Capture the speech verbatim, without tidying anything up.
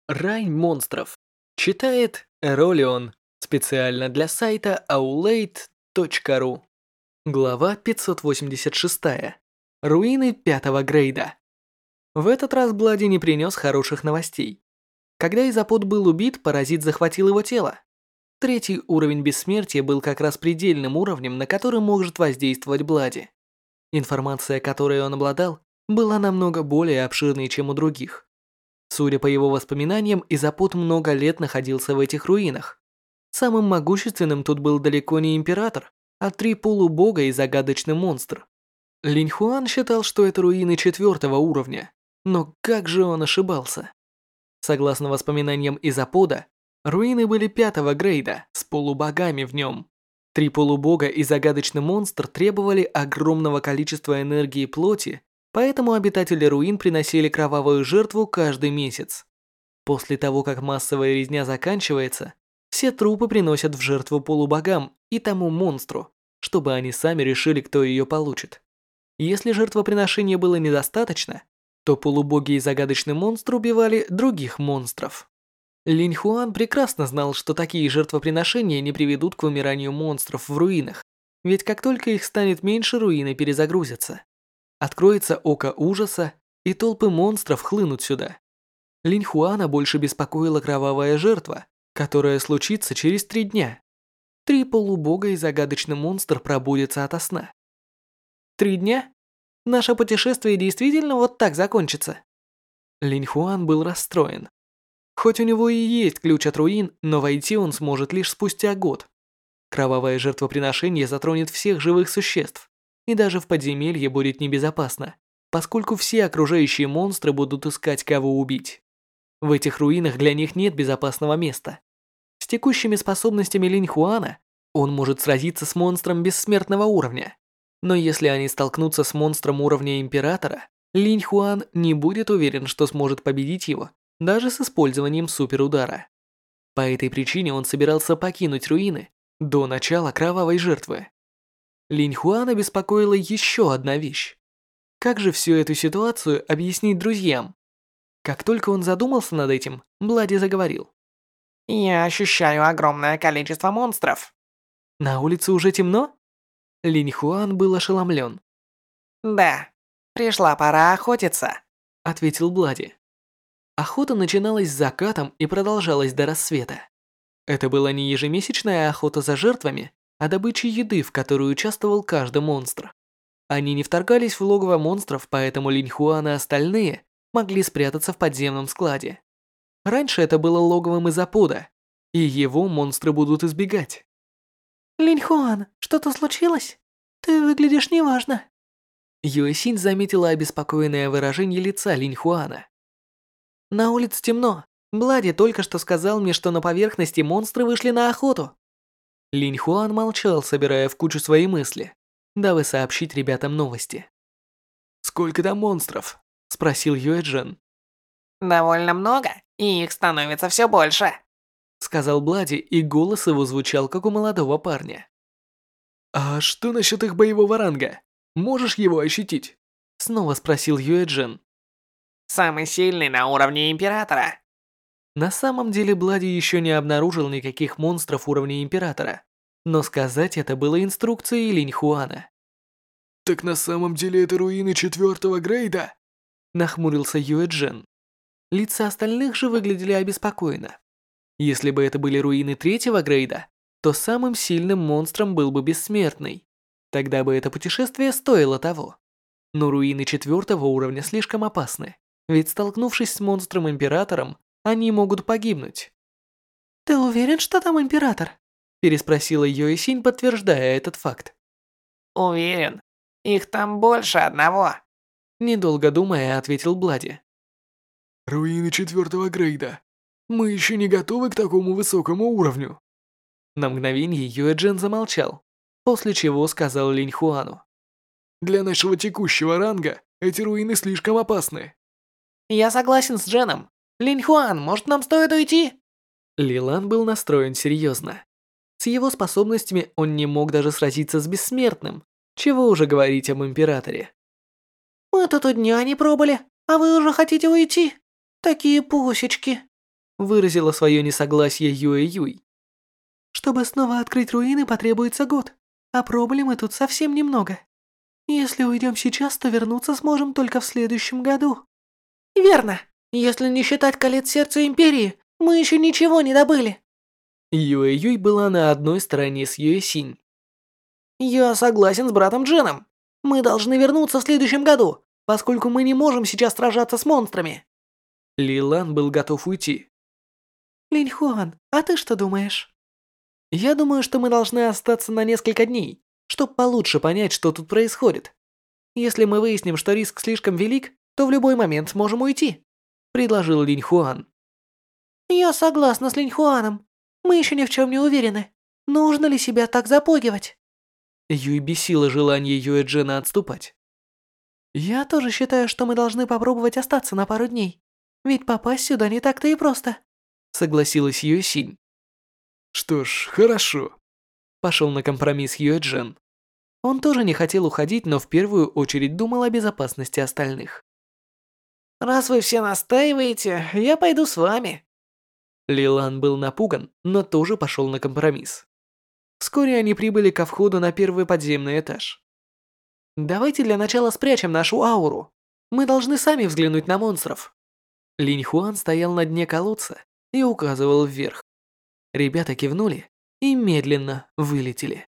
Рай монстров. Читает Эролион. Специально для сайта аулейт точка ру. Глава пятьсот восемьдесят шесть. Руины пятого грейда. В этот раз Блади не принес хороших новостей. Когда Изапод был убит, паразит захватил его тело. Третий уровень бессмертия был как раз предельным уровнем, на который может воздействовать Блади. Информация, которой он обладал, была намного более обширной, чем у других. Судя по его воспоминаниям, Изапод много лет находился в этих руинах. Самым могущественным тут был далеко не император, а три полубога и загадочный монстр. Линь Хуан считал, что это руины четвертого уровня, но как же он ошибался? Согласно воспоминаниям Изапода, руины были пятого грейда с полубогами в нем. Три полубога и загадочный монстр требовали огромного количества энергии плоти, поэтому обитатели руин приносили кровавую жертву каждый месяц. После того, как массовая резня заканчивается, все трупы приносят в жертву полубогам и тому монстру, чтобы они сами решили, кто ее получит. Если жертвоприношения было недостаточно, то полубоги и загадочный монстр убивали других монстров. Линь Хуан прекрасно знал, что такие жертвоприношения не приведут к вымиранию монстров в руинах, ведь как только их станет меньше, руины перезагрузятся. Откроется око ужаса, и толпы монстров хлынут сюда. Линь Хуана больше беспокоила кровавая жертва, которая случится через три дня. Три полубога и загадочный монстр пробудятся ото сна. Три дня? Наше путешествие действительно вот так закончится? Линь Хуан был расстроен. Хоть у него и есть ключ от руин, но войти он сможет лишь спустя год. Кровавое жертвоприношение затронет всех живых существ, и даже в подземелье будет небезопасно, поскольку все окружающие монстры будут искать, кого убить. В этих руинах для них нет безопасного места. С текущими способностями Линь Хуана он может сразиться с монстром бессмертного уровня. Но если они столкнутся с монстром уровня Императора, Линь Хуан не будет уверен, что сможет победить его, даже с использованием суперудара. По этой причине он собирался покинуть руины до начала кровавой жертвы. Линь Хуана беспокоила еще одна вещь. Как же всю эту ситуацию объяснить друзьям? Как только он задумался над этим, Блади заговорил. «Я ощущаю огромное количество монстров». На улице уже темно? Линь Хуан был ошеломлен. «Да, пришла пора охотиться», — ответил Блади. Охота начиналась с закатом и продолжалась до рассвета. Это была не ежемесячная охота за жертвами, а добыча еды, в которой участвовал каждый монстр. Они не вторгались в логово монстров, поэтому Линь Хуан и остальные могли спрятаться в подземном складе. Раньше это было логовом Изапода, и его монстры будут избегать. «Линь Хуан, что-то случилось? Ты выглядишь неважно». Юэсинь заметила обеспокоенное выражение лица Линь Хуана. «На улице темно. Блади только что сказал мне, что на поверхности монстры вышли на охоту». Линь Хуан молчал, собирая в кучу свои мысли, дабы сообщить ребятам новости. «Сколько там монстров?» – спросил Юэджин. «Довольно много, и их становится все больше», – сказал Блади, и голос его звучал, как у молодого парня. «А что насчет их боевого ранга? Можешь его ощутить?» – снова спросил Юэджин. «Самый сильный на уровне Императора». На самом деле Блади еще не обнаружил никаких монстров уровня Императора, но сказать это было инструкцией Линь Хуана. «Так на самом деле это руины четвертого грейда?» – нахмурился Юэджин. Лица остальных же выглядели обеспокоенно. Если бы это были руины третьего грейда, то самым сильным монстром был бы бессмертный. Тогда бы это путешествие стоило того. Но руины четвертого уровня слишком опасны, ведь столкнувшись с монстром-императором, они могут погибнуть. «Ты уверен, что там император?» – переспросила Юэсинь, подтверждая этот факт. «Уверен, их там больше одного», – недолго думая, ответил Блади. «Руины четвертого грейда. Мы еще не готовы к такому высокому уровню». На мгновение Юэджин замолчал, после чего сказал Линь Хуану. «Для нашего текущего ранга эти руины слишком опасны». «Я согласен с Дженом. Линь Хуан, может, нам стоит уйти?» Лилан был настроен серьезно. С его способностями он не мог даже сразиться с бессмертным, чего уже говорить об императоре. «Мы тут дня не пробыли, а вы уже хотите уйти? Такие пусечки». выразила свое несогласие Юэ Юй. Чтобы снова открыть руины, потребуется год, а проблемы тут совсем немного. Если уйдем сейчас, то вернуться сможем только в следующем году. Верно. Если не считать колец сердца Империи, мы еще ничего не добыли. Юэ Юй была на одной стороне с Юэ Синь. Я согласен с братом Дженом. Мы должны вернуться в следующем году, поскольку мы не можем сейчас сражаться с монстрами. Ли Лан был готов уйти. Линьхуан, а ты что думаешь? Я думаю, что мы должны остаться на несколько дней, чтобы получше понять, что тут происходит. Если мы выясним, что риск слишком велик, то в любой момент сможем уйти, предложил Линьхуан. Я согласна с Линьхуаном. Мы еще ни в чем не уверены. Нужно ли себя так запугивать? Юй бесило желание Юэ Джена отступать. Я тоже считаю, что мы должны попробовать остаться на пару дней. Ведь попасть сюда не так-то и просто. Согласилась Юэ Синь. Что ж, хорошо. Пошел на компромисс Юэ Джен. Он тоже не хотел уходить, но в первую очередь думал о безопасности остальных. Раз вы все настаиваете, я пойду с вами. Ли Лан был напуган, но тоже пошел на компромисс. Вскоре они прибыли ко входу на первый подземный этаж. Давайте для начала спрячем нашу ауру. Мы должны сами взглянуть на монстров. Линьхуан стоял на дне колодца и указывал вверх. Ребята кивнули и медленно вылетели.